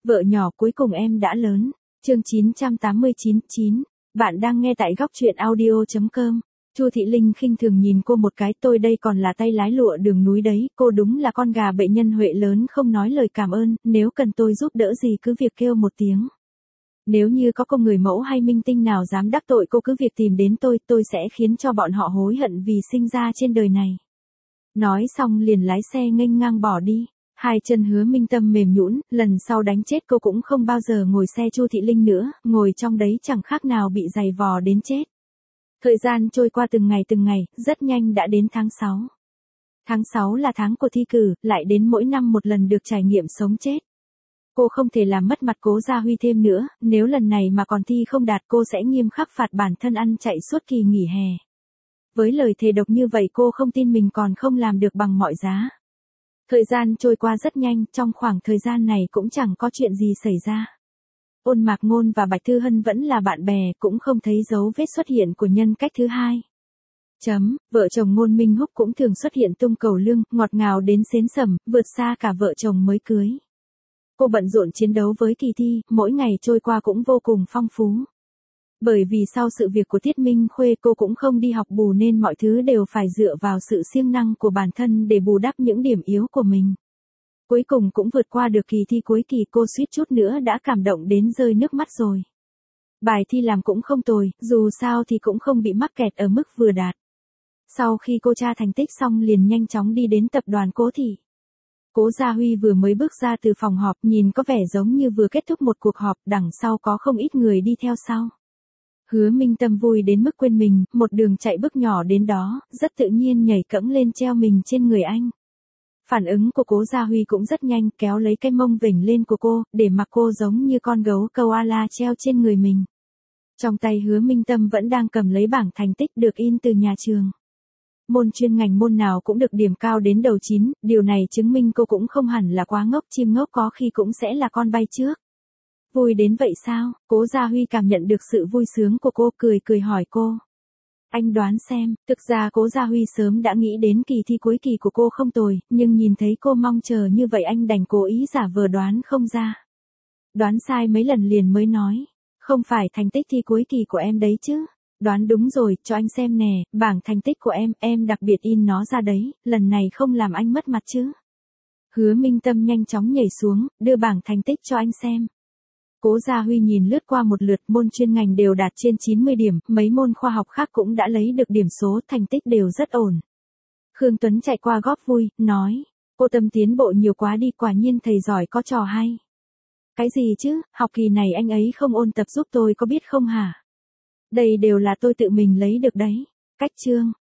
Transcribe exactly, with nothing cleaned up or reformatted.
Vợ nhỏ cuối cùng em đã lớn. Chương chín trăm tám mươi chín, chín. Bạn đang nghe tại góc truyện audio chấm com. Chu Thị Linh khinh thường nhìn cô một cái, tôi đây còn là tay lái lụa đường núi đấy, cô đúng là con gà bệ nhân huệ lớn không nói lời cảm ơn, nếu cần tôi giúp đỡ gì cứ việc kêu một tiếng. Nếu như có cô người mẫu hay minh tinh nào dám đắc tội cô cứ việc tìm đến tôi, tôi sẽ khiến cho bọn họ hối hận vì sinh ra trên đời này. Nói xong liền lái xe nghênh ngang bỏ đi. Hai chân Hứa Minh Tâm mềm nhũn, lần sau đánh chết cô cũng không bao giờ ngồi xe Chu Thị Linh nữa, ngồi trong đấy chẳng khác nào bị giày vò đến chết. Thời gian trôi qua từng ngày từng ngày, rất nhanh đã đến tháng sáu. Tháng sáu là tháng của thi cử, lại đến mỗi năm một lần được trải nghiệm sống chết. Cô không thể làm mất mặt Cố Gia Huy thêm nữa, nếu lần này mà còn thi không đạt cô sẽ nghiêm khắc phạt bản thân ăn chạy suốt kỳ nghỉ hè. Với lời thề độc như vậy cô không tin mình còn không làm được bằng mọi giá. Thời gian trôi qua rất nhanh, trong khoảng thời gian này cũng chẳng có chuyện gì xảy ra. Ôn Mạc Ngôn và Bạch Thư Hân vẫn là bạn bè, cũng không thấy dấu vết xuất hiện của nhân cách thứ hai. Chấm, vợ chồng Ngôn Minh Húc cũng thường xuất hiện tung cầu lương, ngọt ngào đến xến sẩm, vượt xa cả vợ chồng mới cưới. Cô bận rộn chiến đấu với kỳ thi, mỗi ngày trôi qua cũng vô cùng phong phú. Bởi vì sau sự việc của Tiết Minh Khuê cô cũng không đi học bù nên mọi thứ đều phải dựa vào sự siêng năng của bản thân để bù đắp những điểm yếu của mình. Cuối cùng cũng vượt qua được kỳ thi cuối kỳ, cô suýt chút nữa đã cảm động đến rơi nước mắt rồi. Bài thi làm cũng không tồi, dù sao thì cũng không bị mắc kẹt ở mức vừa đạt. Sau khi cô tra thành tích xong liền nhanh chóng đi đến tập đoàn Cố Thị. Cố Gia Huy vừa mới bước ra từ phòng họp, nhìn có vẻ giống như vừa kết thúc một cuộc họp, đằng sau có không ít người đi theo sau. Hứa Minh Tâm vui đến mức quên mình, một đường chạy bước nhỏ đến đó, rất tự nhiên nhảy cẫng lên treo mình trên người anh. Phản ứng của Cố Gia Huy cũng rất nhanh, kéo lấy cái mông vểnh lên của cô, để mặc cô giống như con gấu koala treo trên người mình. Trong tay Hứa Minh Tâm vẫn đang cầm lấy bảng thành tích được in từ nhà trường. Môn chuyên ngành môn nào cũng được điểm cao đến đầu chín, điều này chứng minh cô cũng không hẳn là quá ngốc, chim ngốc có khi cũng sẽ là con bay trước. Vui đến vậy sao? Cố Gia Huy cảm nhận được sự vui sướng của cô, cười cười hỏi cô. Anh đoán xem, thực ra Cố Gia Huy sớm đã nghĩ đến kỳ thi cuối kỳ của cô không tồi, nhưng nhìn thấy cô mong chờ như vậy anh đành cố ý giả vờ đoán không ra. Đoán sai mấy lần liền mới nói, không phải thành tích thi cuối kỳ của em đấy chứ. Đoán đúng rồi, cho anh xem nè, bảng thành tích của em, em đặc biệt in nó ra đấy, lần này không làm anh mất mặt chứ. Hứa Minh Tâm nhanh chóng nhảy xuống, đưa bảng thành tích cho anh xem. Cố Gia Huy nhìn lướt qua một lượt, môn chuyên ngành đều đạt trên chín mươi điểm, mấy môn khoa học khác cũng đã lấy được điểm số, thành tích đều rất ổn. Khương Tuấn chạy qua góp vui, nói, cô Tâm tiến bộ nhiều quá đi, quả nhiên thầy giỏi có trò hay. Cái gì chứ, học kỳ này anh ấy không ôn tập giúp tôi có biết không hả? Đây đều là tôi tự mình lấy được đấy. Cách chương,